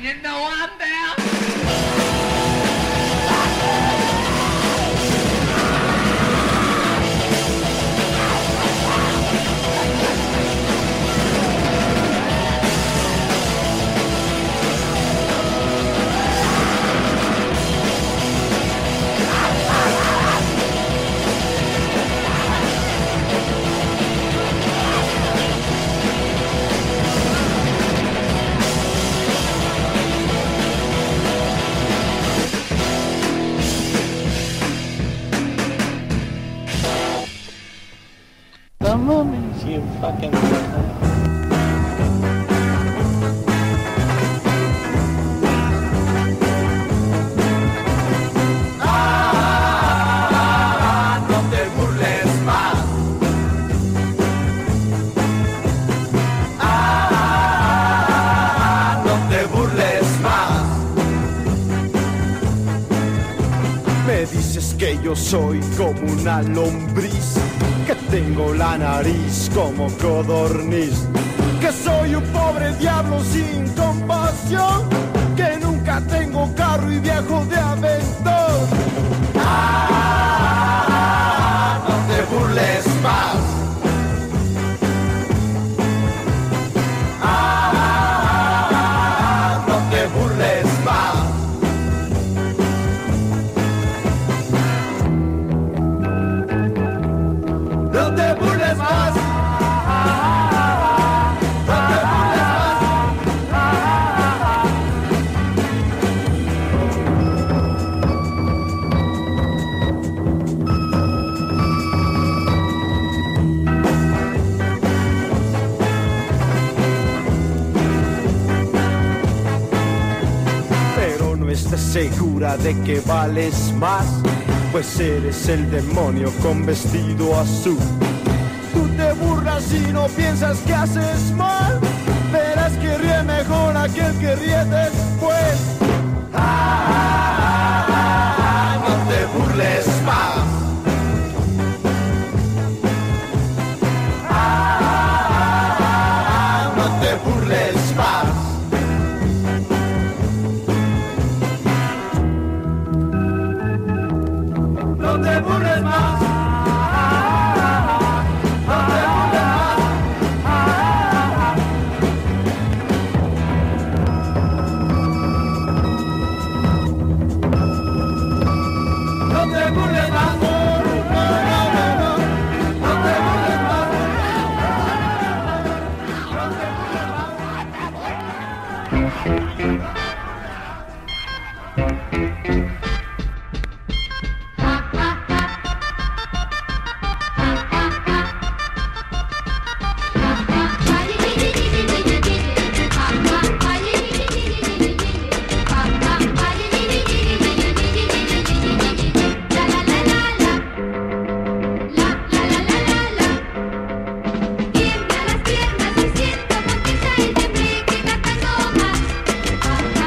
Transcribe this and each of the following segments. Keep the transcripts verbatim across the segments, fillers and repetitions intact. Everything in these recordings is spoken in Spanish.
you know I'm there. The moment you fucking Ah, no te burles más. Ah, no te burles más. Me dices que yo soy como una lombriz, que tengo la nariz como codorniz, que soy un pobre diablo sin compasión, que nunca tengo carro y viajo de aventón. Ah, no te burles más. Ah, no te burles más. No te burles más. No te burles más. Pero no estés segura de que vales más, pues eres el demonio con vestido azul. Tú te burlas y no piensas que haces mal, verás que ríe mejor aquel que ríe después. Ah, no te burles más. Ah, no te burles más. No te burles más. No te burles más. No te burles más. No, no, no, no. No te burles más. No te burles más. Tiembla las piernas y siento con prisa el temblor que va tan más.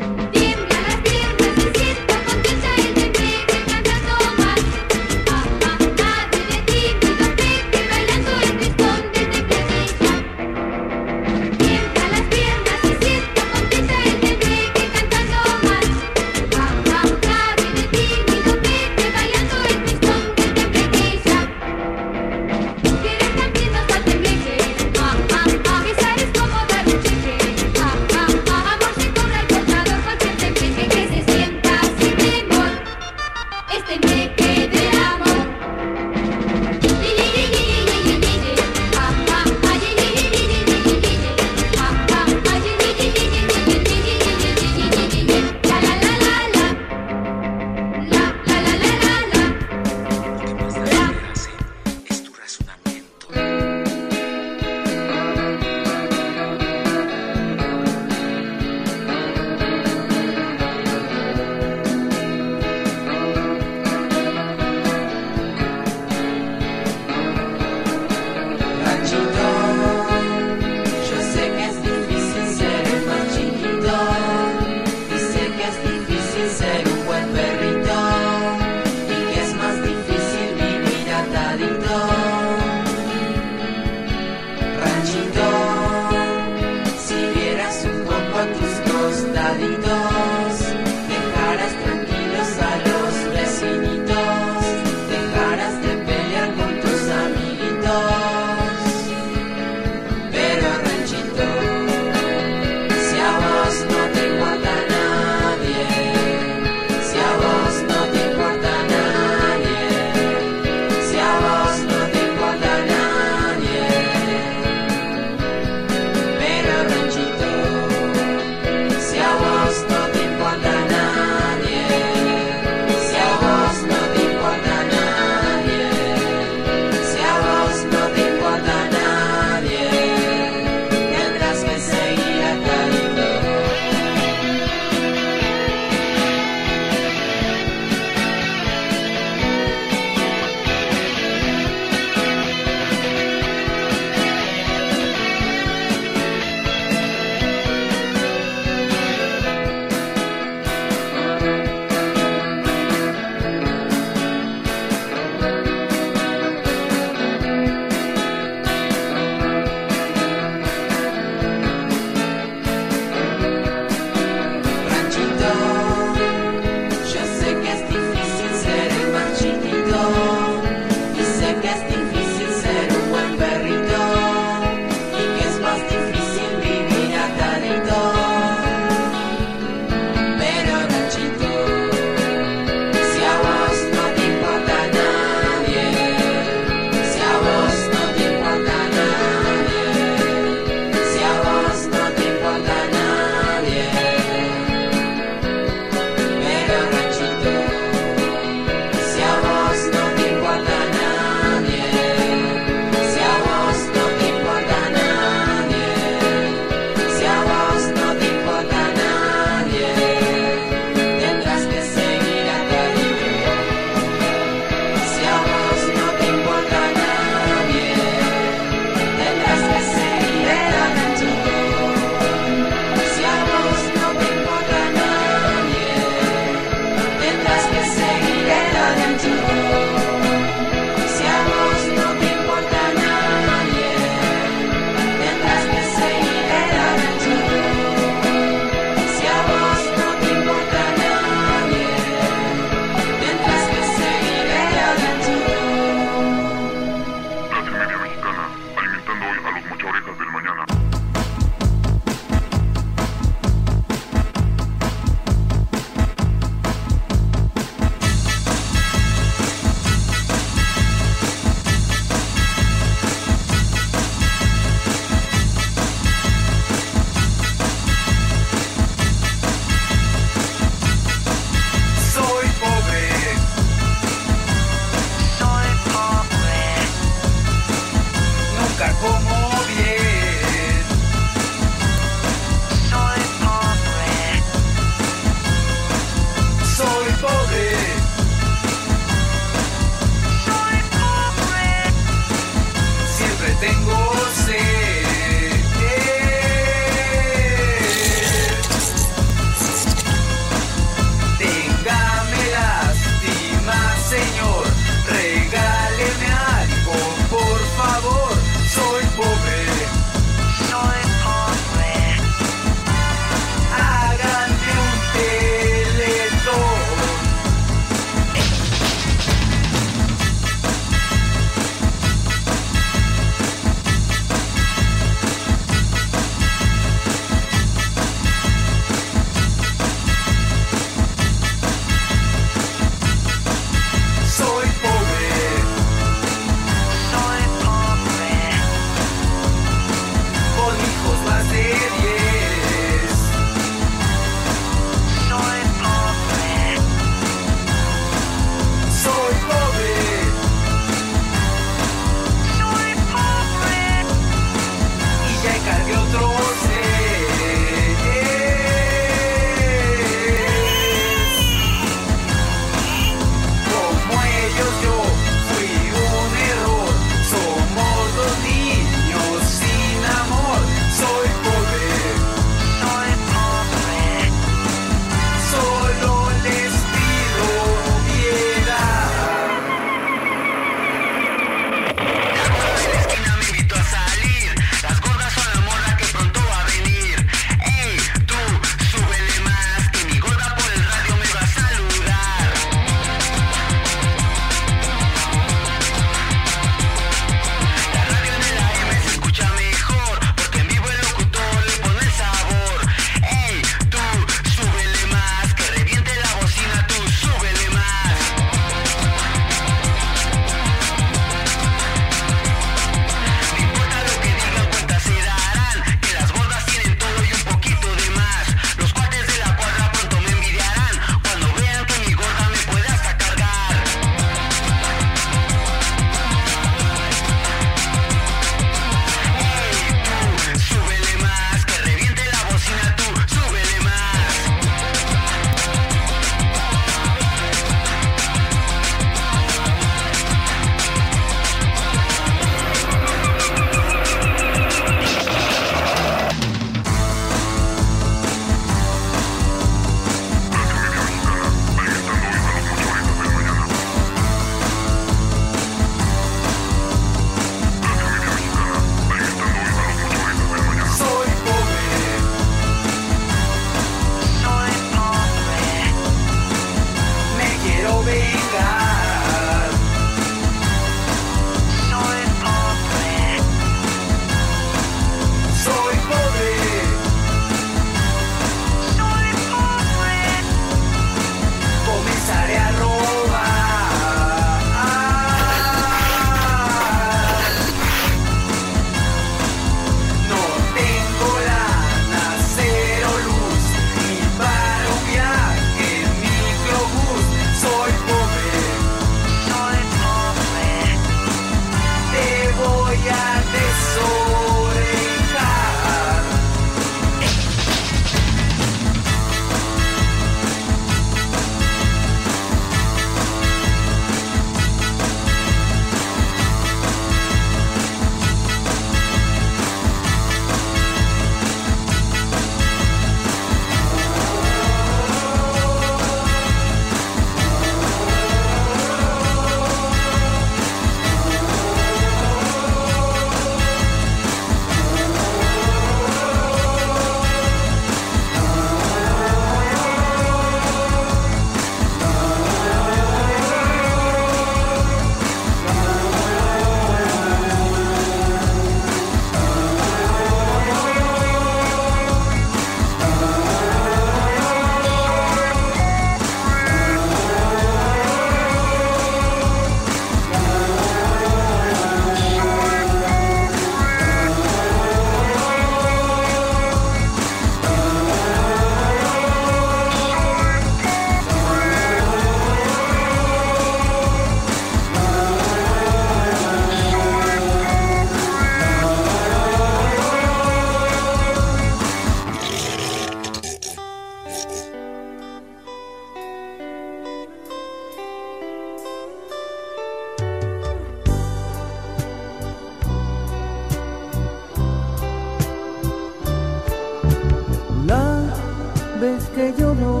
vez que lloró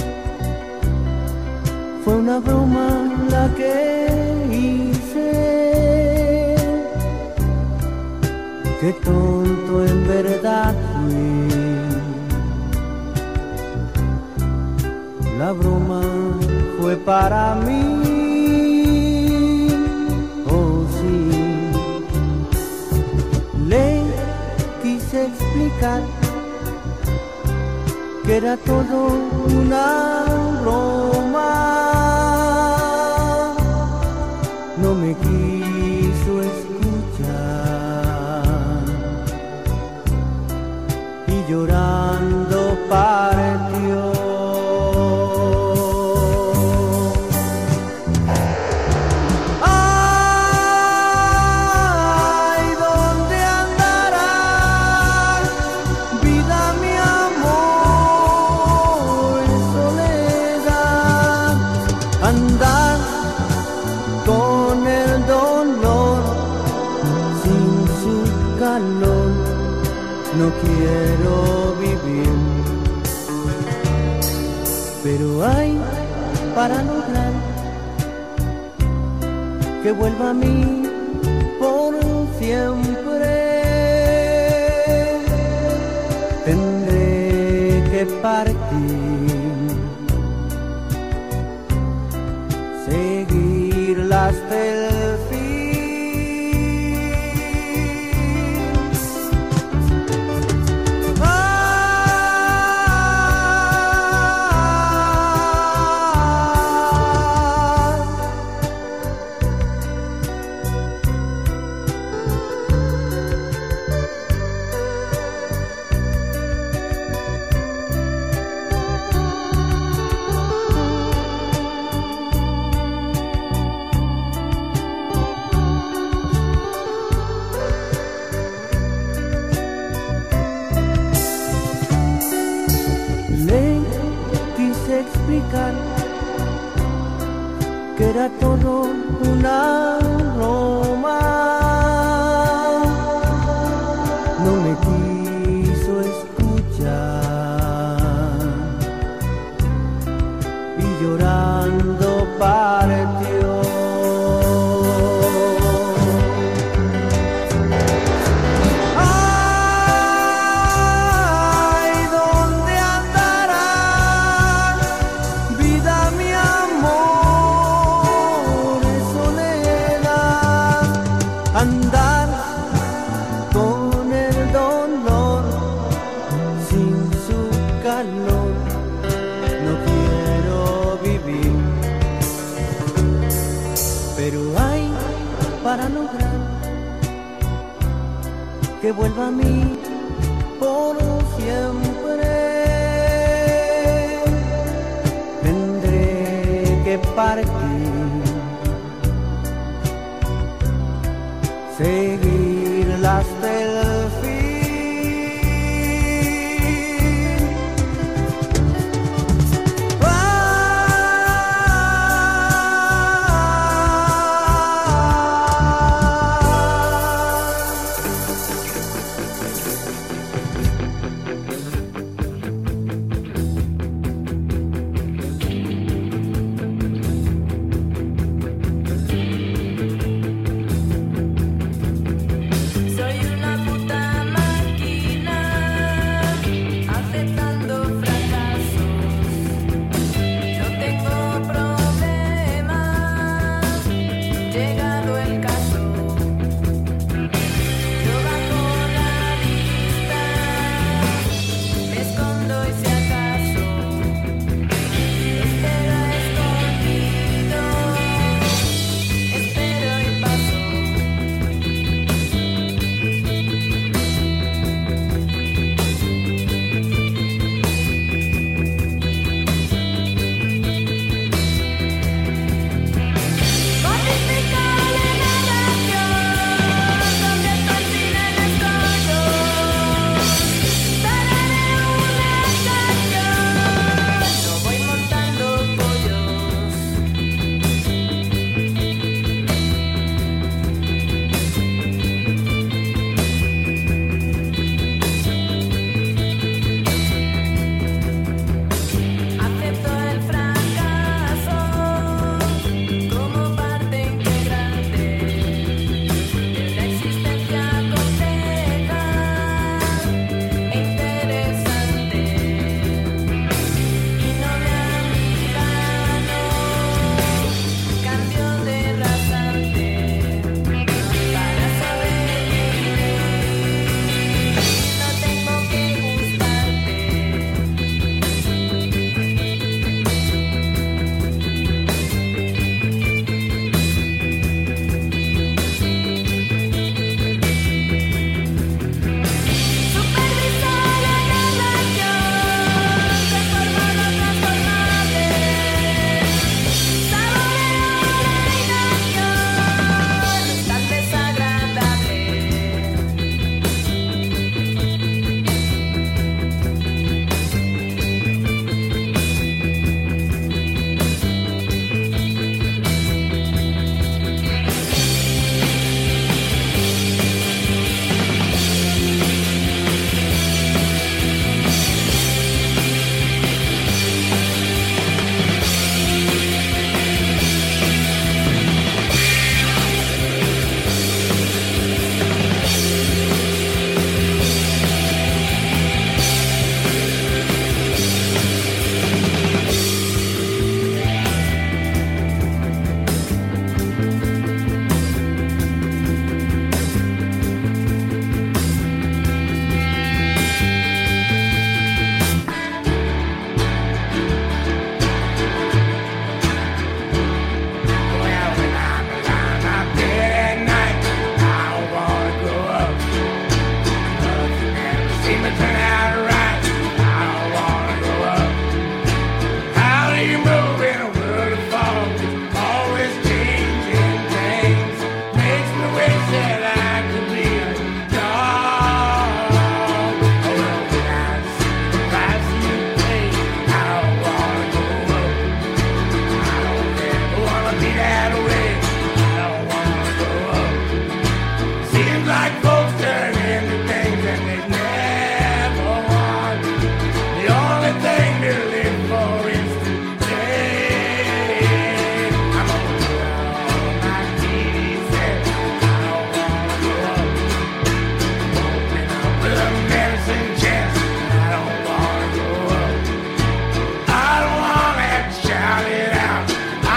fue una broma la que hice. Qué tonto en verdad fui. La broma fue para mí. Oh sí. Le quise explicar que era todo una broma. No me quiso escuchar y llorando partió. Andar con el dolor sin su calor, no quiero vivir. Pero hay para lograr que vuelva a mí por siempre. Tendré que partir, seguirla hasta el fin. Ah, le quise explicar que era todo una broma. No me quiso escuchar y llorando partió. Andar con el dolor sin su calor, no quiero vivir. Pero hay para lograr que vuelva a mí por siempre. Tendré que partir, seguirla hasta el fin.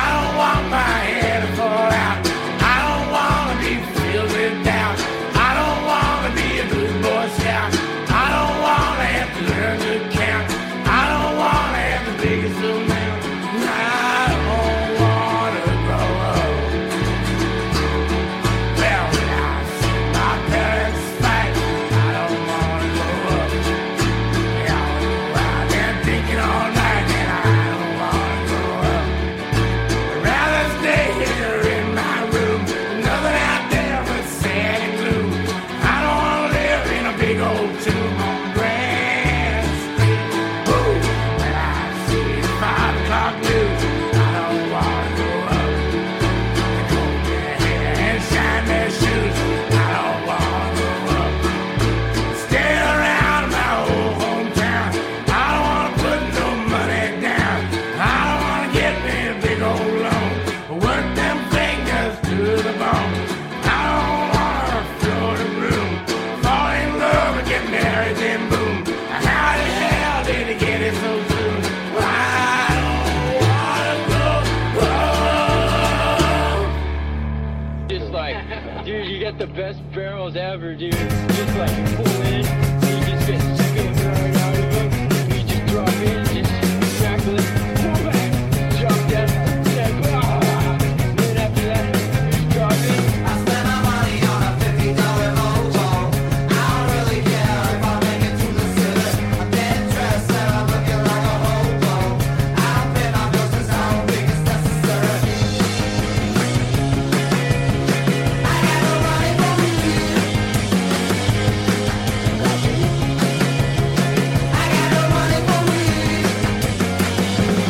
I don't best barrels ever, dude. Just like you pull in, you just get spit right out of them. You just drop in, just tackle it, pull back, drop down, step, ah. Then after that, you just drop in. I spent my money on a fifty dollar Volvo. I don't really care if I make it to the city. I'm getting dressed and I'm looking like a hobo. I've been on girls since I don't think it's necessary. I got no money for weed. I got no money for weed.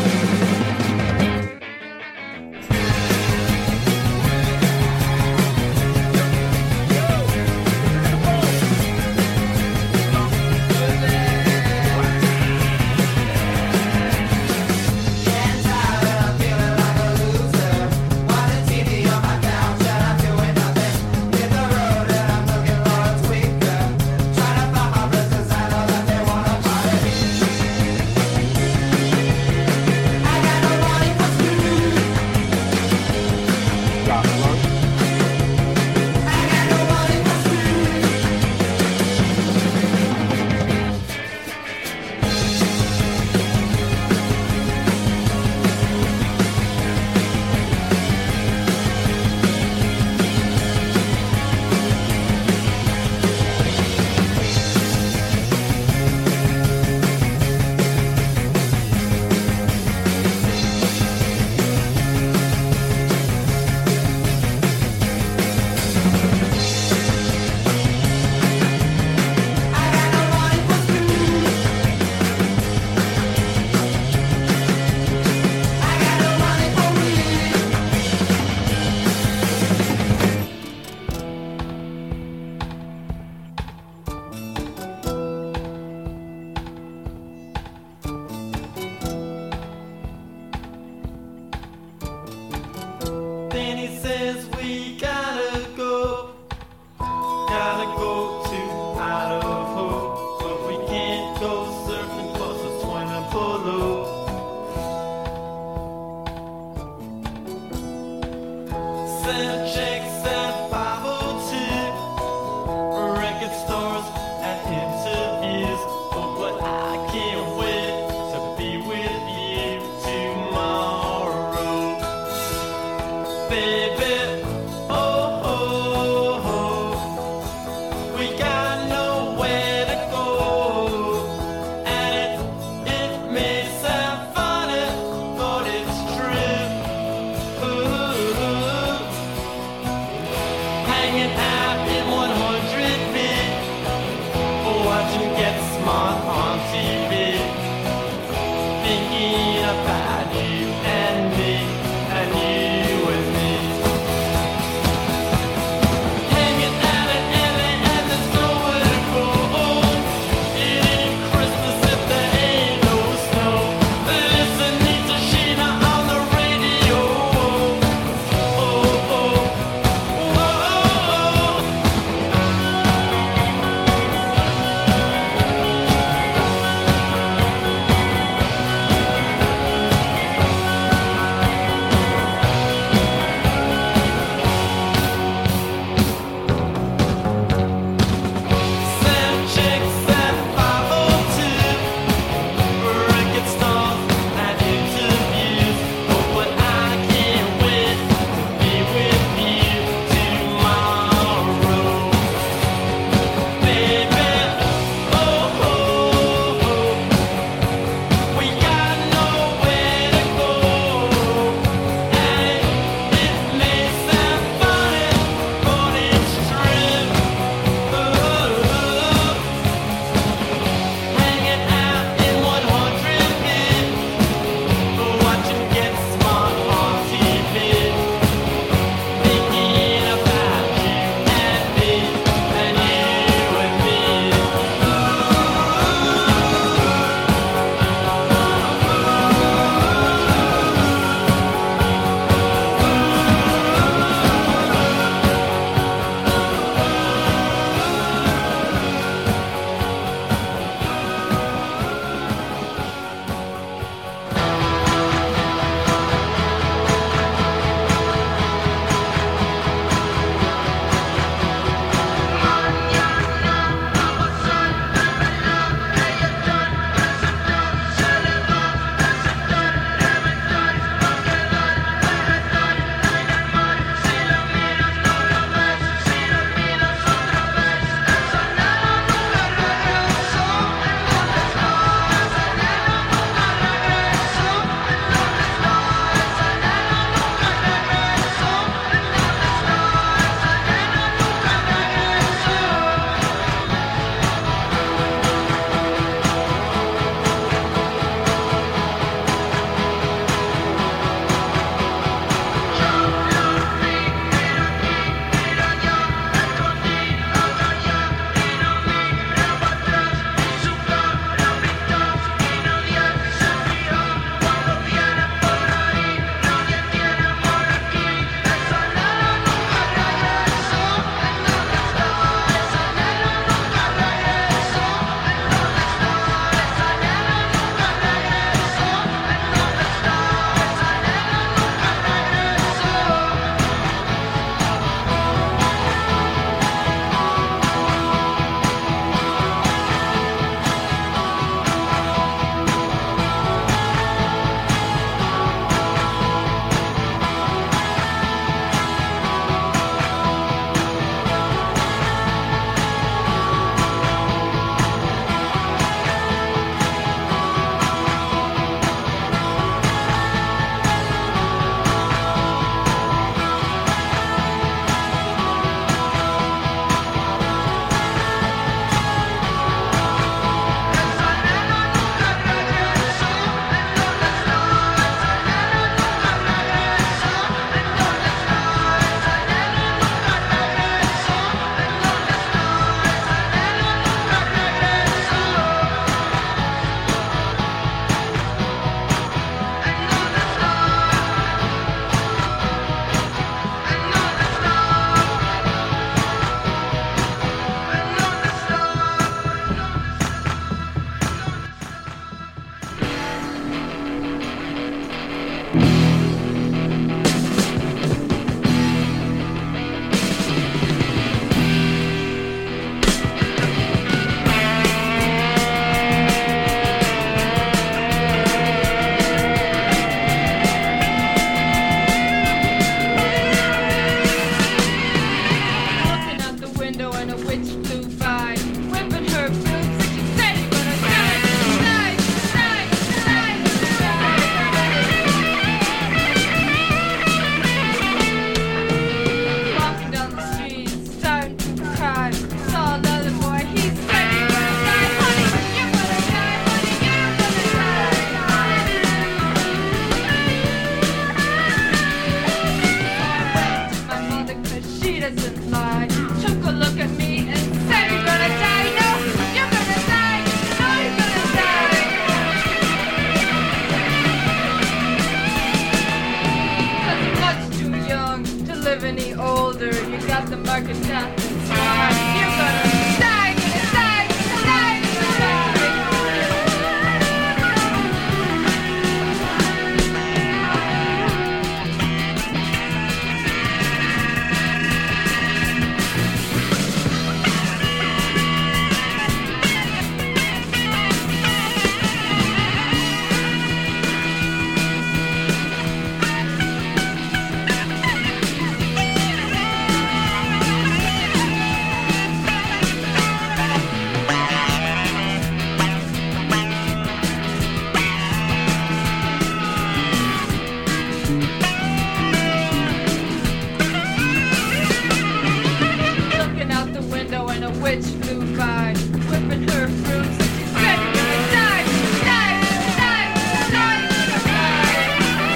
window and a witch flew by, whipping her fruits and she said you're gonna die, die, die, die, die.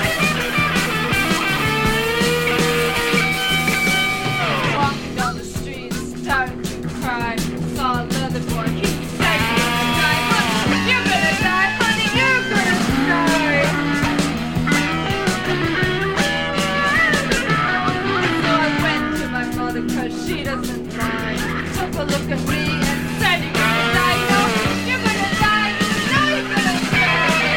Walking down the street, starting to cry, saw a leather boy, he said you're gonna die, honey, you're gonna die, honey, you're gonna die. So I went to my mother cause she doesn't mind, took a look at me and said you're gonna die, no, you're gonna die, no, you're gonna die.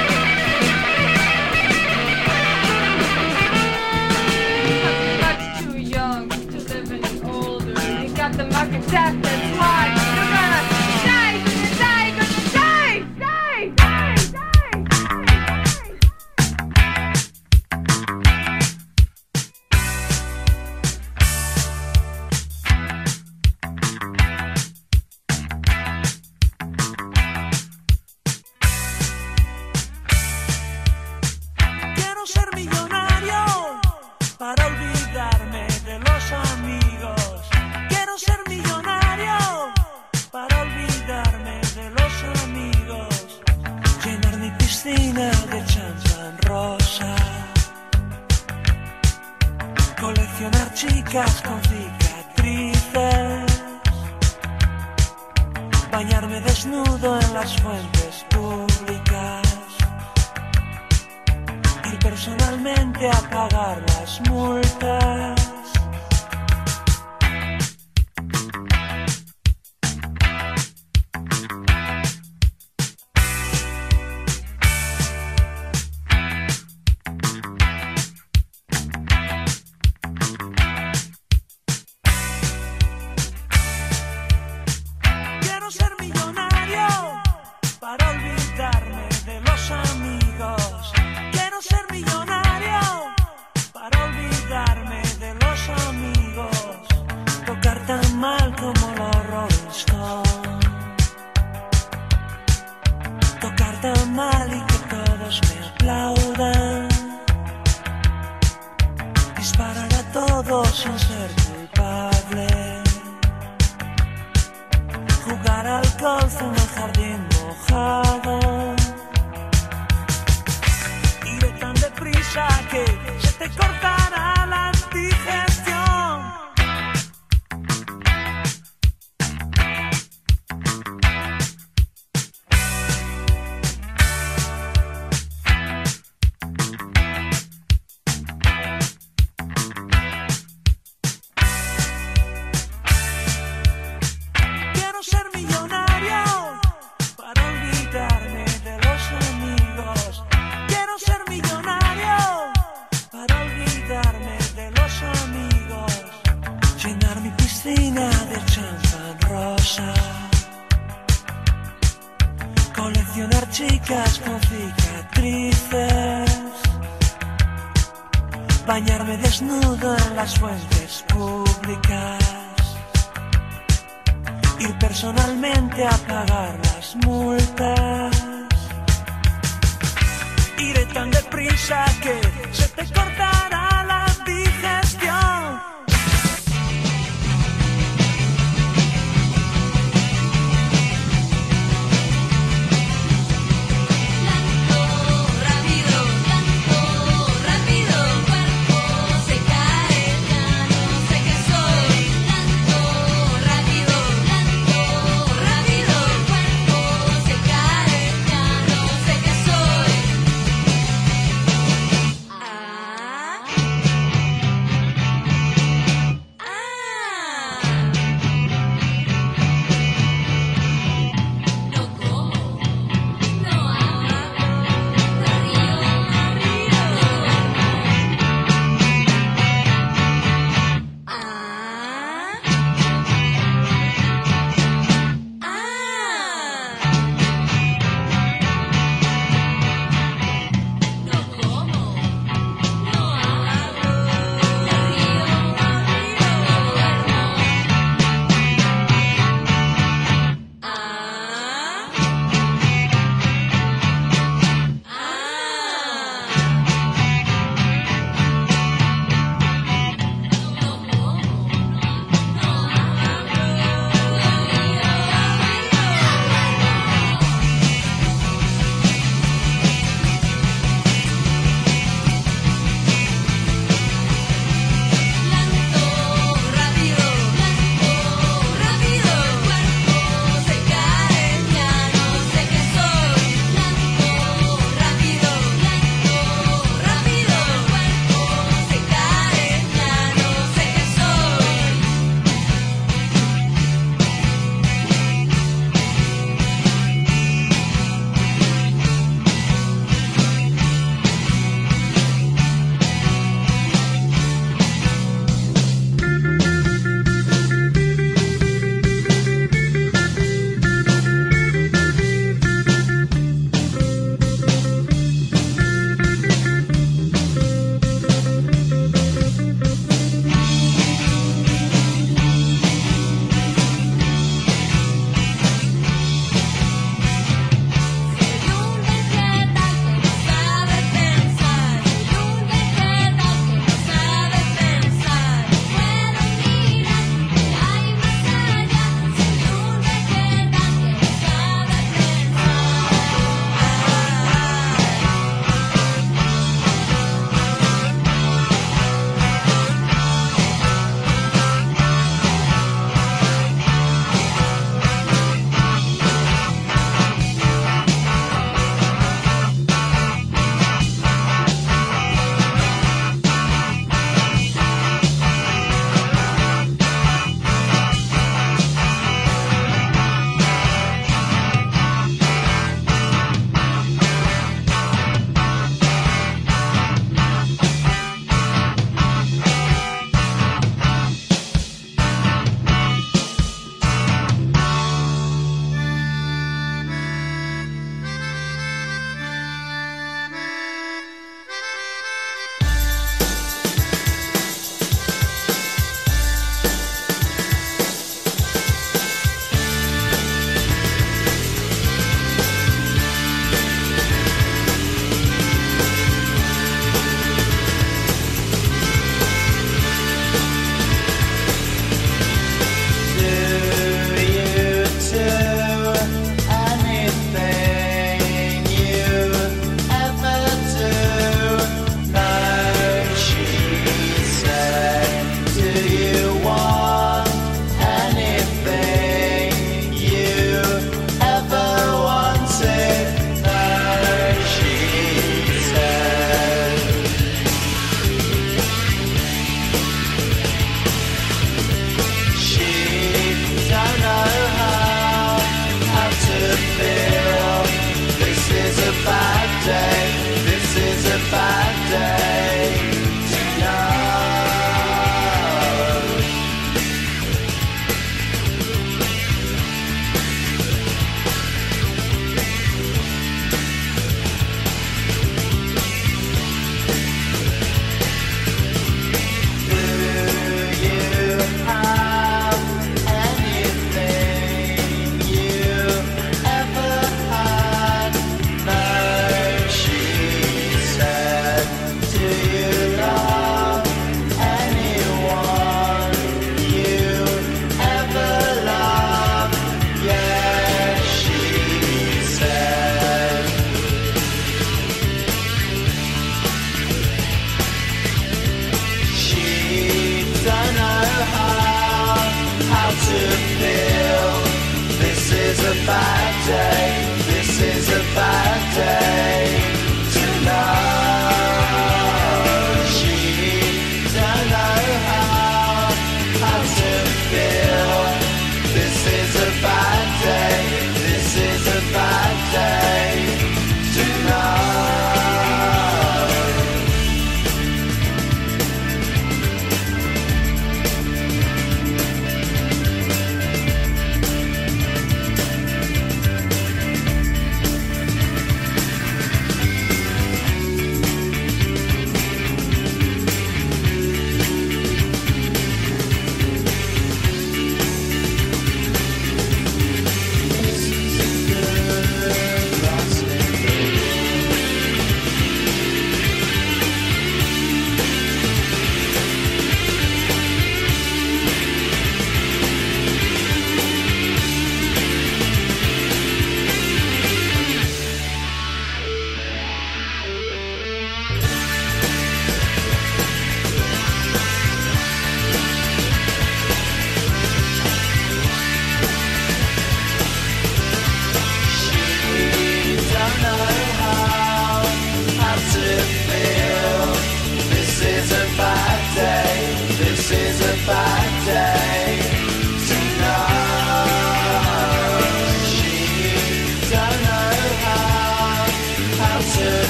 Cause you're much too young to live any older, you got the mark of death, that's why you're gonna die, gonna die, gonna die, die, die, die, die. Quiero ser millonario para olvidarme de los amigos. Quiero ser millonario para olvidarme de los amigos. Llenar mi piscina de champán rosa. Coleccionar chicas con cicatrices. Bañarme desnudo en las fuentes públicas. Ir personalmente a pagar las multas. Quiero ser millonario para olvidarme de los amigos. Quiero ser millonario para olvidarme de los amigos. Tocar tan mal como los Rolling Stones. Tocar tan mal y que todos me aplaudan. Disparar a todos sin ser culpable. Jugar al golf en el jardín mojado. Iré tan deprisa que se te cortará la digestión. Quiero ser millonario para olvidarme de los amigos. Quiero ser millonario para olvidarme de los amigos. Llenar mi piscina de champán rosa. Coleccionar chicas con cicatrices. Bañarme desnudo en las fuentes públicas. Ir personalmente a pagar las multas. Iré tan deprisa que se te cortará la digestión. Rápido, tanto, rápido, cuerpo se cae, ya no sé qué soy. Tanto, rápido, tanto, rápido, cuerpo se cae, ya no sé qué soy. Ah.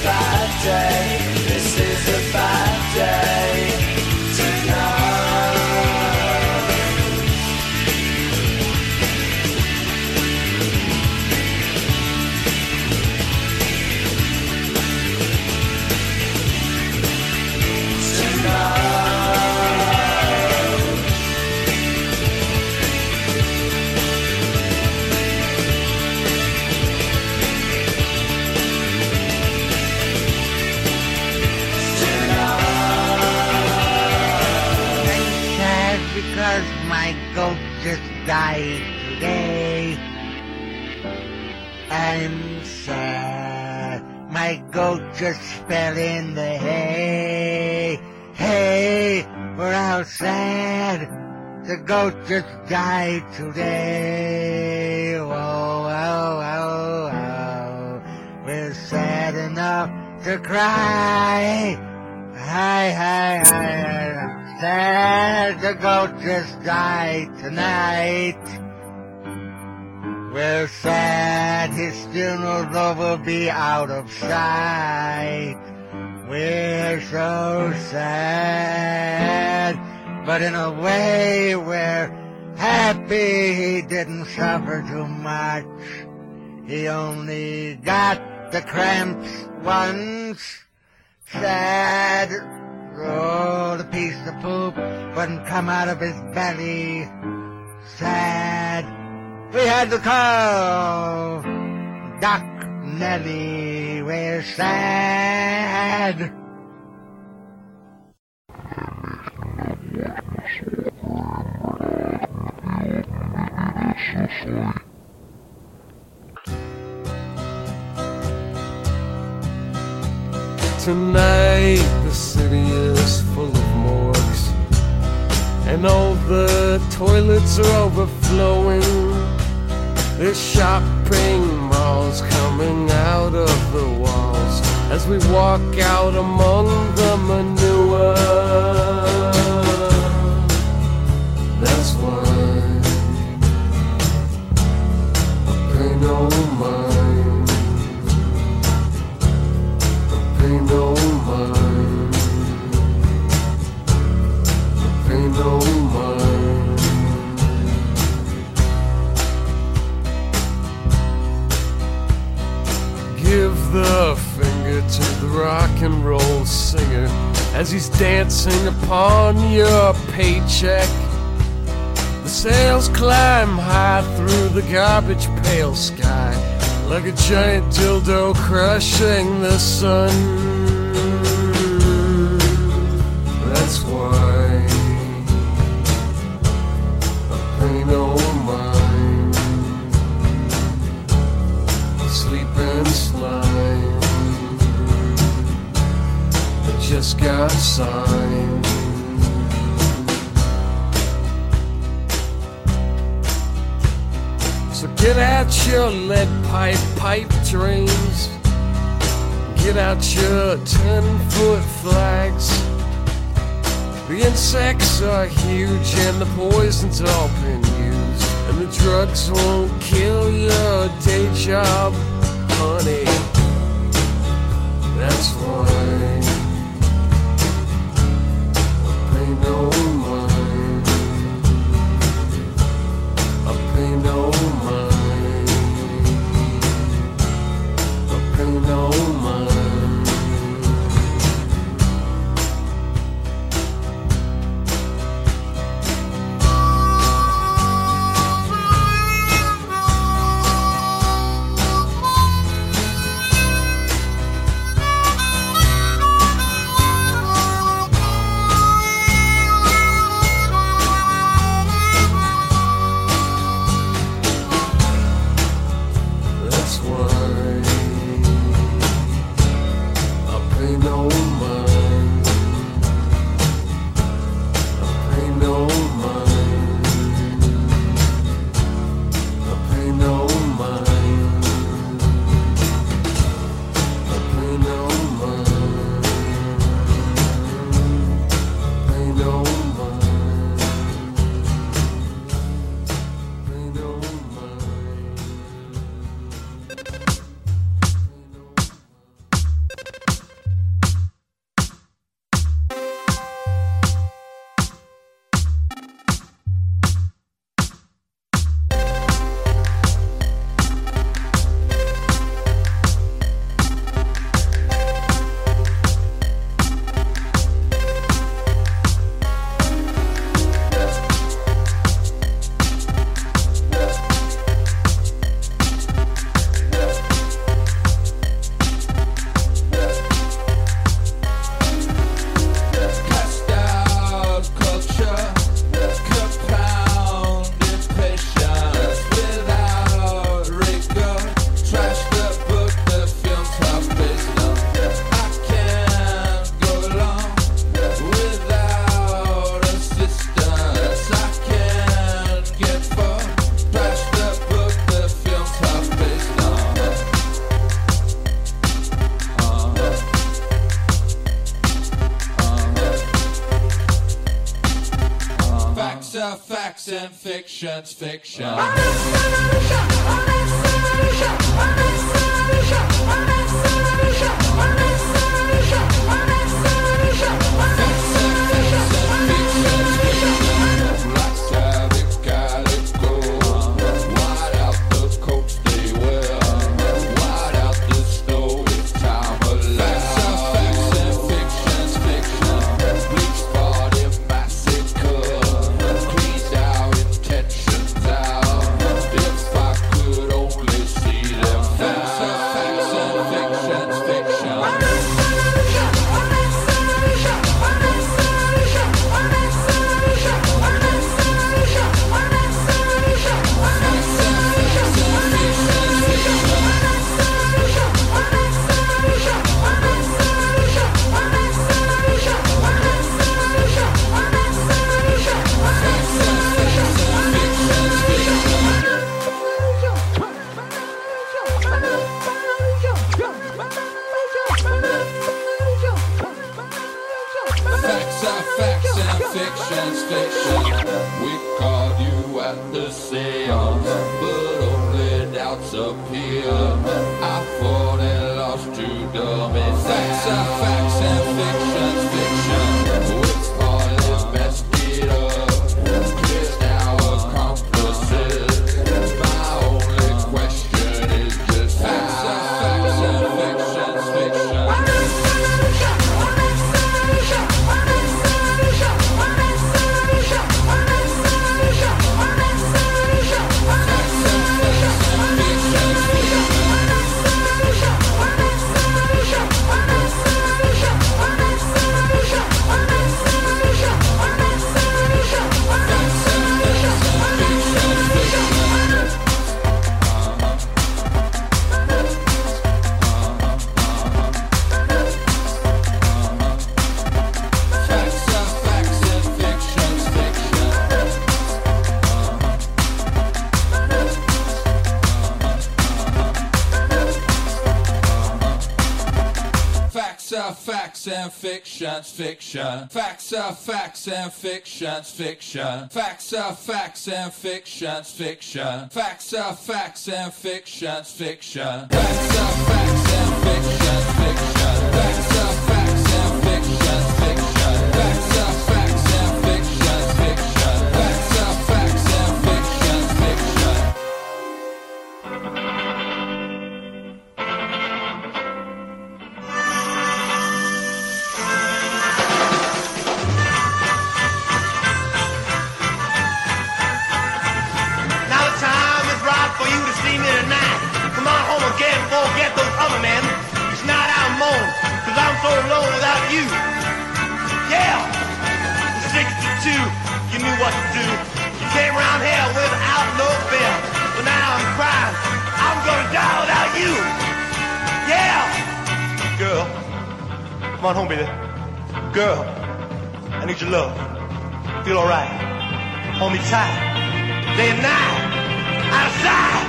bad day. This is a bad day tonight. Sad because my goat just died today. I'm sad. My goat just fell in the hay. Hey, we're all sad. The goat just died today. Whoa, whoa, whoa, whoa. We're sad enough to cry. Hi, hi, hi. I'm sad the goat just died tonight. We're sad his funeral's over, be out of sight. We're so sad, but in a way we're happy he didn't suffer too much. He only got the cramps once. Sad, oh, the piece of poop wouldn't come out of his belly. Sad, we had to call Doc Nelly. We're sad. Tonight the city is full of morgues, and all the toilets are overflowing. There's shopping malls coming out of the walls as we walk out among the manure. That's why I pay no mind. I pay no mind. I pay no mind. Give the finger to the rock and roll singer as he's dancing upon your paycheck. The sails climb high through the garbage pail sky like a giant dildo crushing the sun. That's why I pay no mind. Sleep and slide, I just got signed. So get out your lead pipe pipe dreams. Get out your ten-foot flags. The insects are huge and the poison's all been used, and the drugs won't kill your day job, honey. That's why I pay no mind. I pay no mind. I pay no mind. facts and fiction's fiction. Let's have it, got it, go. White out the coats they wear. White out the snow, it's time of life. Facts and fiction's fiction. Bleach body massacre. Cleaned out intentions out. If I could only see them. Facts and facts and fiction's fiction. Facts are facts and fiction's fiction. We caught you at the seance, but only doubts appear. I fought and lost to dummies. Facts are facts and fiction's fiction. It's all invested up. Cleared our accomplices. My only question is just facts are facts and fiction's fiction. Facts are facts and fiction's fiction. Facts are facts and fiction's fiction. Facts are facts and fiction's fiction. Facts are facts and fiction's fiction. Facts are facts and fiction's fiction. Facts are facts and fiction's fiction. Facts are facts and fiction's fiction. Facts are facts and fiction's fiction. Facts are facts and fiction's fiction. Now the time is right for you to see me tonight. Come on home again, forget those other men. It's not out moan, cause I'm so alone without you. Yeah! In sixty-two, you knew what to do. You came around here without no fear. But now I'm crying, I'm gonna die without you. Yeah! Girl, come on home, baby. Girl, I need your love. Feel alright. Hold me tight. Day and night. Outside.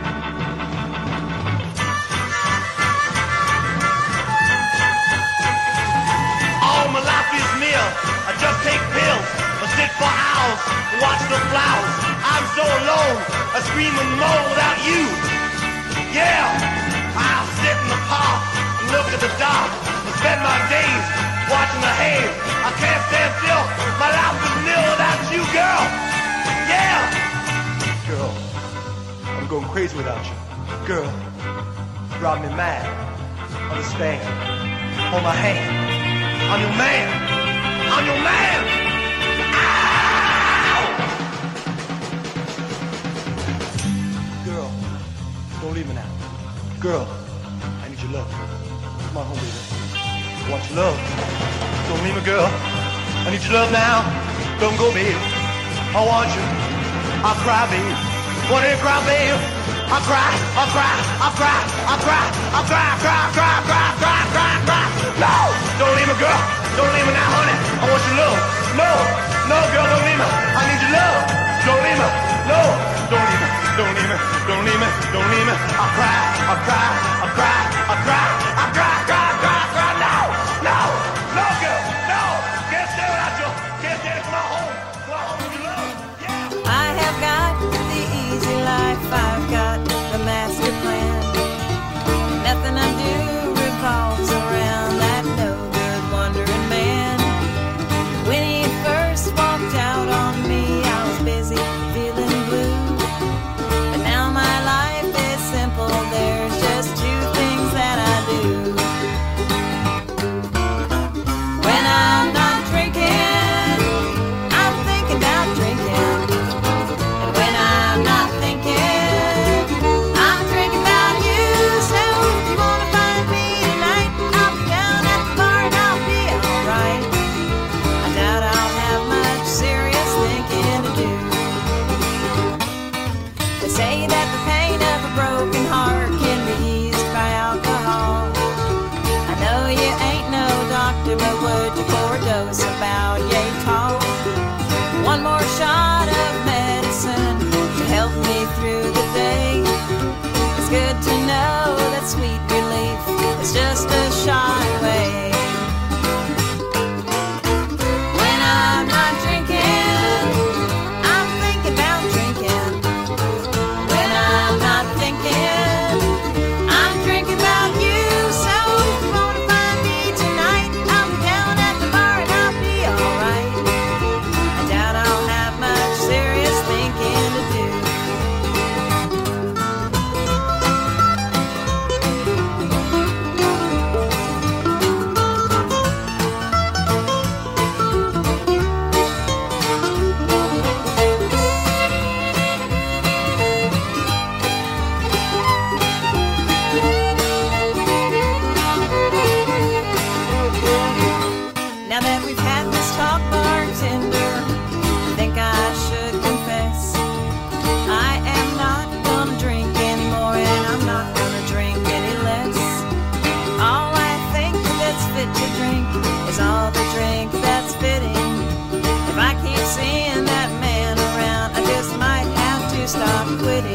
All my life is meal. I just take pills. I sit for hours and watch the flowers. I'm so alone. I scream and moan without you. Yeah. I'll sit in the park and look at the dark. I spend my days watching the haze. I can't stand still. My life is nil without you, girl. Yeah. Girl, I'm going crazy without you. Girl, you drive me mad. Understand? Hold my hand. I'm your man. I'm your man. Ow! Girl, don't leave me now. Girl, I need your love. Come on home, baby. I want your love. Don't leave me, girl. I need your love now. Don't go, baby. I want you. I'll cry, baby. Want to cry, baby? I'll cry, I'll cry, I'll cry, I'll cry, I'll cry, cry, cry, cry, cry, cry, cry. No! Don't leave me, girl. Don't leave me now, honey. I want your love. No, no, girl, don't leave me. I need your love. Don't leave me. No, don't leave me. Don't leave me. Don't leave me. Don't leave me. I'll cry, I'll cry, I'll cry, I'll cry, I'll cry, cry, cry, cry. No, no, no, girl, no. Can't stay without you. Can't stay. Come on home. Come on home with your love. Yeah. witty.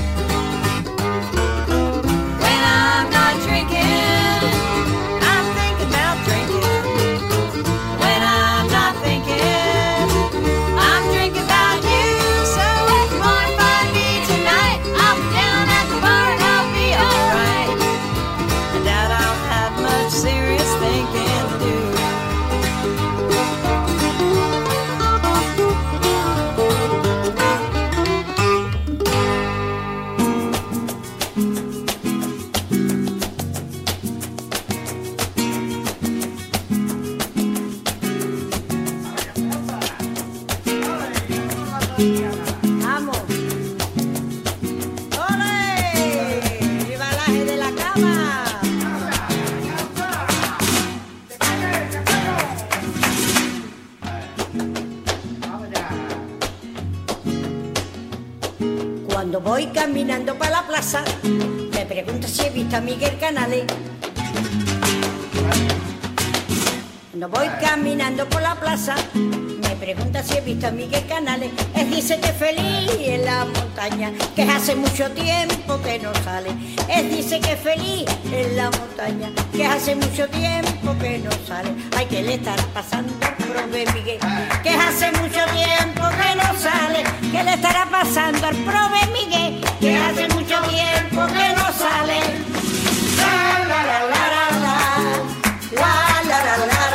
When I'm not drinking, I'm thinking about drinking. When I'm not thinking, I'm drinking about you. So if you wanna find me tonight, I'll be down at the bar and I'll be alright. I doubt I'll have much serious thinking to do. Vamos. ¡Ole! ¡Viva el aje de la cama! Cuando voy caminando para la plaza, me pregunto si he visto a Miguel Canales. Cuando voy caminando por la plaza, me pregunta si he visto a Miguel Canales. Él dice que feliz en la montaña, que hace mucho tiempo que no sale. Él dice que feliz en la montaña, que hace mucho tiempo que no sale. Ay, que le estará pasando al prove Miguel, que hace mucho tiempo que no sale. Que le estará pasando al prove Miguel, que hace mucho tiempo que no sale. La la la la la la la la la la.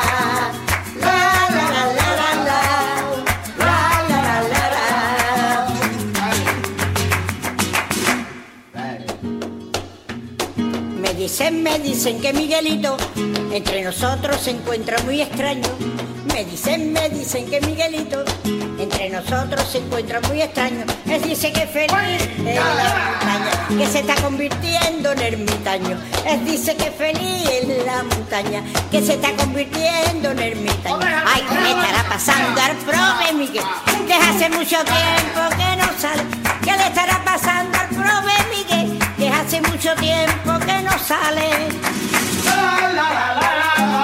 Me dicen, me dicen que Miguelito entre nosotros se encuentra muy extraño. Me dicen, me dicen que Miguelito entre nosotros se encuentra muy extraño. Él dice que feliz en la montaña, que se está convirtiendo en ermitaño. Él dice que feliz en la montaña, que se está convirtiendo en ermitaño. Ay, ¿qué le estará pasando al prove Miguel? Que hace mucho tiempo que no sale. ¿Qué le estará pasando al prove Miguel? Que hace mucho tiempo que no sale. La, la, la, la, la.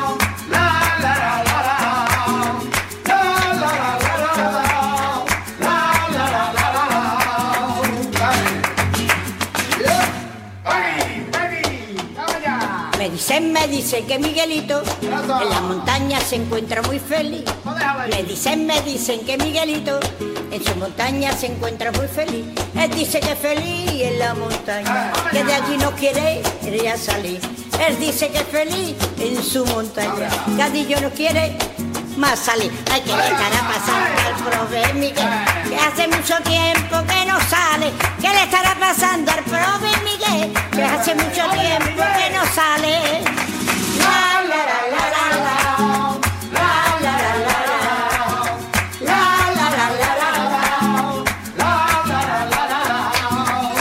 Me dicen, me dicen que Miguelito en la montaña se encuentra muy feliz. Me dicen, me dicen que Miguelito en su montaña se encuentra muy feliz. Él dice que feliz en la montaña, que de allí no quiere ya salir. Él dice que feliz en su montaña, que allí yo no quiere más salir. Ay, que le estará pasando al prove Miguel, que hace mucho tiempo que no sale. ¿Qué le estará pasando al prove Miguel? Que hace mucho tiempo que no sale. La la la la la la. La la la la la. La la la la la. La la la la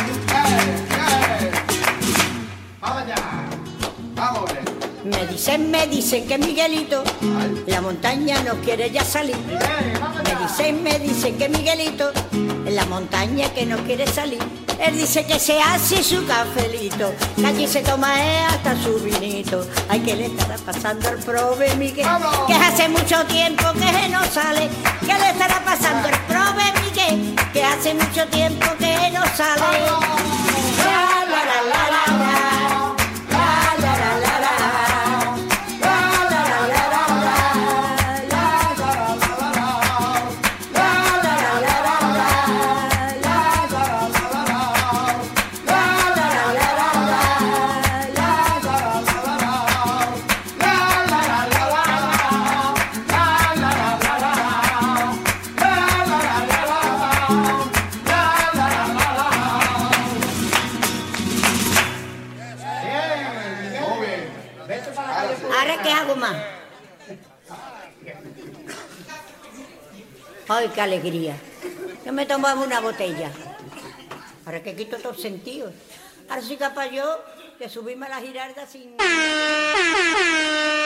la. Me dicen, me dicen que Miguelito la montaña no quiere ya salir. Me dicen, me dicen que Miguelito en la montaña que no quiere salir. Él dice que se hace su cafelito, que allí se toma eh, hasta su vinito. Ay, que le estará pasando al prove Miguel, que hace mucho tiempo que no sale. ¿Qué le estará pasando al prove Miguel? Que hace mucho tiempo que no sale. La la la la la la. ¿Ahora qué hago más? ¡Ay, qué alegría! Yo me tomaba una botella. Ahora que quito todo el sentido. Ahora soy capaz yo de subirme a la girarda sin...